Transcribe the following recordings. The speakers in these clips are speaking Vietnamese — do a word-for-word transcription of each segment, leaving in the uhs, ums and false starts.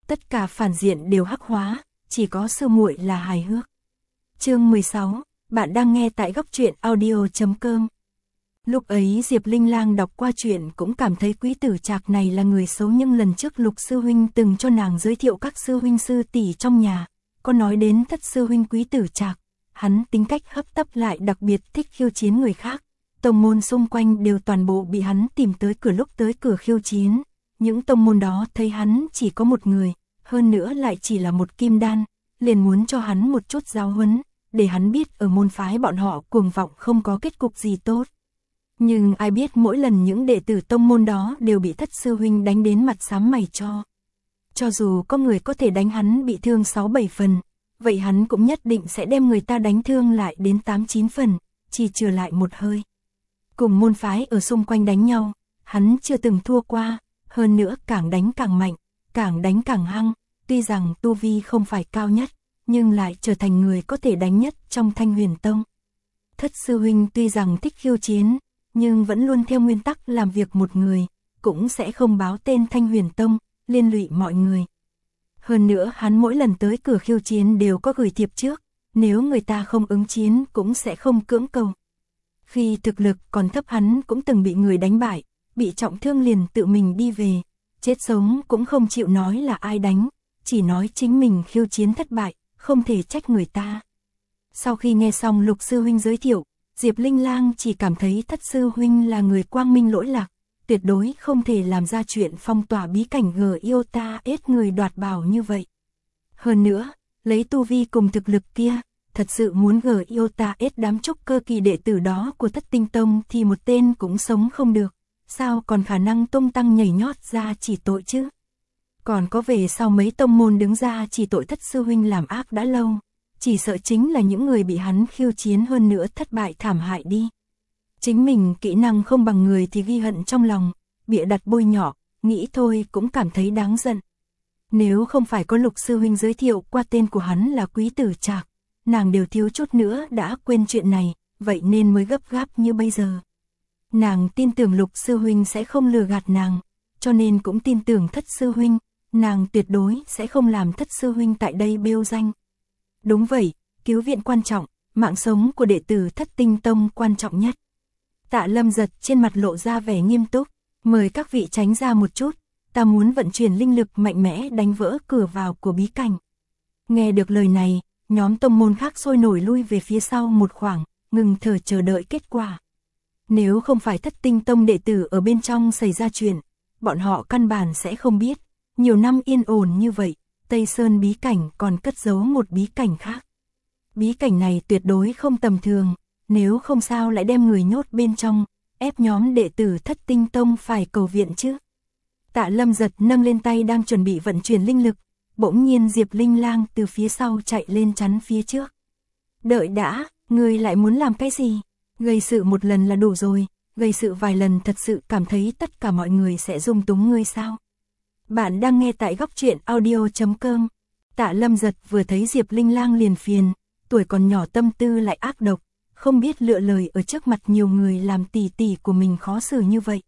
tất cả phản diện đều hắc hóa, chỉ có sư muội là hài hước. Chương mười sáu, bạn đang nghe tại góc truyện audio chấm com. Lúc ấy Diệp Linh Lang đọc qua chuyện cũng cảm thấy Quý Tử Trạc này là người xấu, nhưng lần trước Lục sư huynh từng cho nàng giới thiệu các sư huynh sư tỷ trong nhà, có nói đến thất sư huynh Quý Tử Trạc, hắn tính cách hấp tấp lại đặc biệt thích khiêu chiến người khác. Tông môn xung quanh đều toàn bộ bị hắn tìm tới cửa lúc tới cửa khiêu chiến. Những tông môn đó thấy hắn chỉ có một người, hơn nữa lại chỉ là một kim đan, liền muốn cho hắn một chút giáo huấn, để hắn biết ở môn phái bọn họ cuồng vọng không có kết cục gì tốt. Nhưng ai biết mỗi lần những đệ tử tông môn đó đều bị thất sư huynh đánh đến mặt xám mày cho. Cho dù có người có thể đánh hắn bị thương sáu bảy phần, vậy hắn cũng nhất định sẽ đem người ta đánh thương lại đến tám chín phần, chỉ trừ lại một hơi. Cùng môn phái ở xung quanh đánh nhau, hắn chưa từng thua qua, hơn nữa càng đánh càng mạnh, càng đánh càng hăng, tuy rằng tu vi không phải cao nhất, nhưng lại trở thành người có thể đánh nhất trong Thanh Huyền Tông. Thất sư huynh tuy rằng thích khiêu chiến, nhưng vẫn luôn theo nguyên tắc làm việc một người, cũng sẽ không báo tên Thanh Huyền Tông, liên lụy mọi người. Hơn nữa hắn mỗi lần tới cửa khiêu chiến đều có gửi thiệp trước, nếu người ta không ứng chiến cũng sẽ không cưỡng cầu. Khi thực lực còn thấp hắn cũng từng bị người đánh bại, bị trọng thương liền tự mình đi về, chết sống cũng không chịu nói là ai đánh, chỉ nói chính mình khiêu chiến thất bại, không thể trách người ta. Sau khi nghe xong Lục sư huynh giới thiệu, Diệp Linh Lang chỉ cảm thấy thất sư huynh là người quang minh lỗi lạc, tuyệt đối không thể làm ra chuyện phong tỏa bí cảnh gờ yêu ta ết người đoạt bảo như vậy. Hơn nữa, lấy tu vi cùng thực lực kia, thật sự muốn gờ yêu ta ết đám trúc cơ kỳ đệ tử đó của Thất Tinh Tông thì một tên cũng sống không được, sao còn khả năng tung tăng nhảy nhót ra chỉ tội chứ. Còn có về sau mấy tông môn đứng ra chỉ tội thất sư huynh làm ác đã lâu, chỉ sợ chính là những người bị hắn khiêu chiến hơn nữa thất bại thảm hại đi. Chính mình kỹ năng không bằng người thì ghi hận trong lòng, bịa đặt bôi nhọ, nghĩ thôi cũng cảm thấy đáng giận. Nếu không phải có Lục sư huynh giới thiệu qua tên của hắn là Quý Tử Trạc, nàng đều thiếu chút nữa đã quên chuyện này, vậy nên mới gấp gáp như bây giờ. Nàng tin tưởng Lục sư huynh sẽ không lừa gạt nàng, cho nên cũng tin tưởng thất sư huynh, nàng tuyệt đối sẽ không làm thất sư huynh tại đây bêu danh. Đúng vậy, cứu viện quan trọng, mạng sống của đệ tử Thất Tinh Tông quan trọng nhất. Tạ Lâm Giật trên mặt lộ ra vẻ nghiêm túc, mời các vị tránh ra một chút, ta muốn vận chuyển linh lực mạnh mẽ đánh vỡ cửa vào của bí cảnh. Nghe được lời này, nhóm tông môn khác sôi nổi lui về phía sau một khoảng, ngừng thở chờ đợi kết quả. Nếu không phải Thất Tinh Tông đệ tử ở bên trong xảy ra chuyện, bọn họ căn bản sẽ không biết, nhiều năm yên ổn như vậy, Tây Sơn bí cảnh còn cất giấu một bí cảnh khác. Bí cảnh này tuyệt đối không tầm thường, nếu không sao lại đem người nhốt bên trong, ép nhóm đệ tử Thất Tinh Tông phải cầu viện chứ. Tạ Lâm Giật nâng lên tay đang chuẩn bị vận chuyển linh lực, bỗng nhiên Diệp Linh Lang từ phía sau chạy lên chắn phía trước. Đợi đã, ngươi lại muốn làm cái gì? Gây sự một lần là đủ rồi, gây sự vài lần thật sự cảm thấy tất cả mọi người sẽ dung túng ngươi sao? Bạn đang nghe tại góc truyện audio chấm com. Tạ Lâm Giật vừa thấy Diệp Linh Lang liền phiền, tuổi còn nhỏ tâm tư lại ác độc, không biết lựa lời ở trước mặt nhiều người làm tỷ tỷ của mình khó xử như vậy.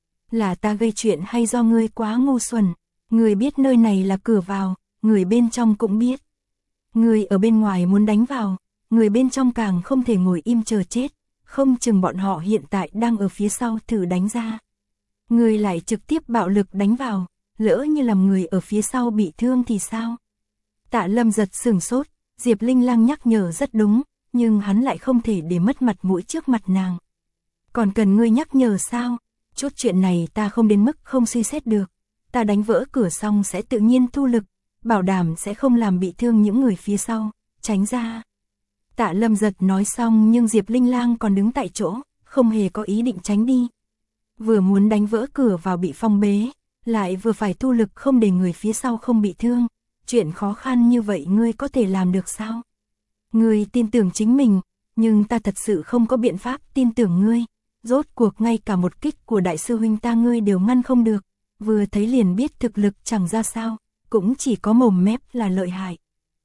Là ta gây chuyện hay do ngươi quá ngu xuẩn? Ngươi biết nơi này là cửa vào, người bên trong cũng biết. Ngươi ở bên ngoài muốn đánh vào, người bên trong càng không thể ngồi im chờ chết, không chừng bọn họ hiện tại đang ở phía sau thử đánh ra. Ngươi lại trực tiếp bạo lực đánh vào, lỡ như làm người ở phía sau bị thương thì sao? Tạ Lâm Giật sửng sốt, Diệp Linh Lang nhắc nhở rất đúng, nhưng hắn lại không thể để mất mặt mũi trước mặt nàng. Còn cần ngươi nhắc nhở sao? Chút chuyện này ta không đến mức không suy xét được, ta đánh vỡ cửa xong sẽ tự nhiên thu lực, bảo đảm sẽ không làm bị thương những người phía sau, tránh ra. Tạ Lâm Giật nói xong nhưng Diệp Linh Lang còn đứng tại chỗ, không hề có ý định tránh đi. Vừa muốn đánh vỡ cửa vào bị phong bế, lại vừa phải thu lực không để người phía sau không bị thương, chuyện khó khăn như vậy ngươi có thể làm được sao? Ngươi tin tưởng chính mình, nhưng ta thật sự không có biện pháp tin tưởng ngươi, rốt cuộc ngay cả một kích của đại sư huynh ta ngươi đều ngăn không được, vừa thấy liền biết thực lực chẳng ra sao, cũng chỉ có mồm mép là lợi hại.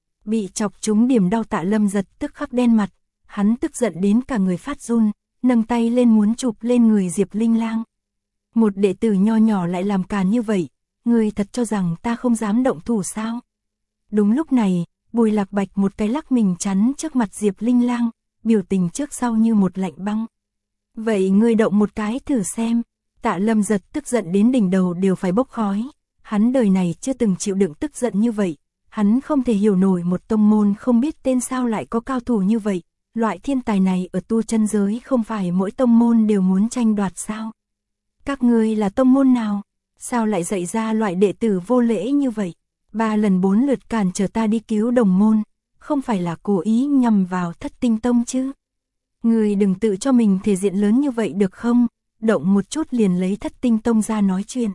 Bị chọc trúng điểm đau Tạ Lâm Giật tức khắc đen mặt, hắn tức giận đến cả người phát run, nâng tay lên muốn chụp lên người Diệp Linh Lang. Một đệ tử nho nhỏ lại làm càn như vậy, ngươi thật cho rằng ta không dám động thủ sao? Đúng lúc này, Bùi Lạc Bạch một cái lắc mình chắn trước mặt Diệp Linh Lang, biểu tình trước sau như một lạnh băng. Vậy ngươi động một cái thử xem. Tạ Lâm Giật tức giận đến đỉnh đầu đều phải bốc khói. Hắn đời này chưa từng chịu đựng tức giận như vậy. Hắn không thể hiểu nổi một tông môn không biết tên sao lại có cao thủ như vậy. Loại thiên tài này ở tu chân giới không phải mỗi tông môn đều muốn tranh đoạt sao? Các ngươi là tông môn nào? Sao lại dạy ra loại đệ tử vô lễ như vậy? Ba lần bốn lượt cản trở ta đi cứu đồng môn, không phải là cố ý nhằm vào Thất Tinh Tông chứ? Ngươi đừng tự cho mình thể diện lớn như vậy được không? Động một chút liền lấy Thất Tinh Tông ra nói chuyện.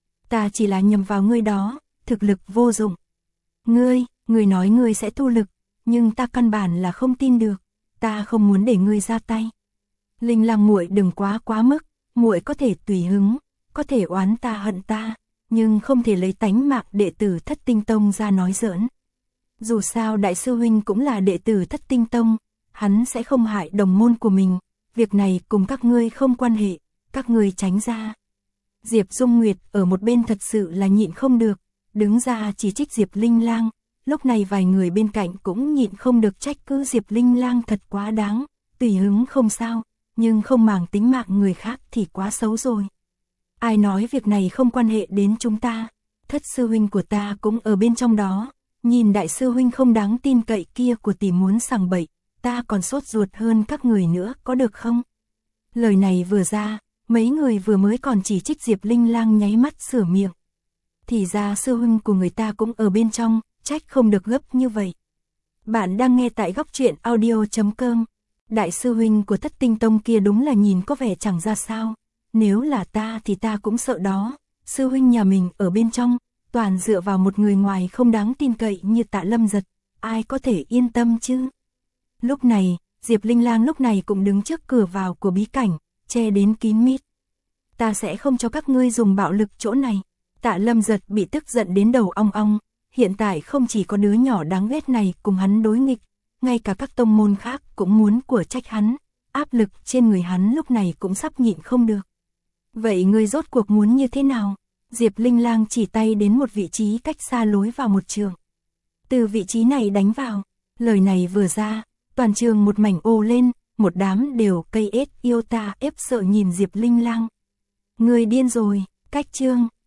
Ta chỉ là nhằm vào ngươi đó, thực lực vô dụng. Ngươi, ngươi nói ngươi sẽ thu lực, nhưng ta căn bản là không tin được, ta không muốn để ngươi ra tay. Linh Lang muội đừng quá quá mức, muội có thể tùy hứng, có thể oán ta hận ta, nhưng không thể lấy tánh mạng đệ tử Thất Tinh Tông ra nói giỡn. Dù sao đại sư huynh cũng là đệ tử Thất Tinh Tông, hắn sẽ không hại đồng môn của mình, việc này cùng các ngươi không quan hệ, các ngươi tránh ra. Diệp Dung Nguyệt ở một bên thật sự là nhịn không được, đứng ra chỉ trích Diệp Linh Lang, lúc này vài người bên cạnh cũng nhịn không được trách cứ Diệp Linh Lang thật quá đáng, tùy hứng không sao, nhưng không màng tính mạng người khác thì quá xấu rồi. Ai nói việc này không quan hệ đến chúng ta, Thất sư huynh của ta cũng ở bên trong đó, nhìn đại sư huynh không đáng tin cậy kia của tỷ muốn sằng bậy, ta còn sốt ruột hơn các người nữa có được không? Lời này vừa ra, mấy người vừa mới còn chỉ trích Diệp Linh Lang nháy mắt sửa miệng. Thì ra sư huynh của người ta cũng ở bên trong, trách không được gấp như vậy. Bạn đang nghe tại góc truyện audio chấm com. Đại sư huynh của Thất Tinh Tông kia đúng là nhìn có vẻ chẳng ra sao. Nếu là ta thì ta cũng sợ đó. Sư huynh nhà mình ở bên trong, toàn dựa vào một người ngoài không đáng tin cậy như Tạ Lâm Giật. Ai có thể yên tâm chứ? Lúc này, Diệp Linh Lang lúc này cũng đứng trước cửa vào của bí cảnh, che đến kín mít. Ta sẽ không cho các ngươi dùng bạo lực chỗ này. Tạ Lâm Giật bị tức giận đến đầu ong ong. Hiện tại không chỉ có đứa nhỏ đáng ghét này cùng hắn đối nghịch, ngay cả các tông môn khác cũng muốn của trách hắn, áp lực trên người hắn lúc này cũng sắp nhịn không được. Vậy ngươi rốt cuộc muốn như thế nào? Diệp Linh Lang chỉ tay đến một vị trí cách xa lối vào một trường. Từ vị trí này đánh vào, lời này vừa ra, toàn trường một mảnh ồ lên, một đám đều cây ết yêu ta ép sợ nhìn Diệp Linh Lang. Ngươi điên rồi, cách chương.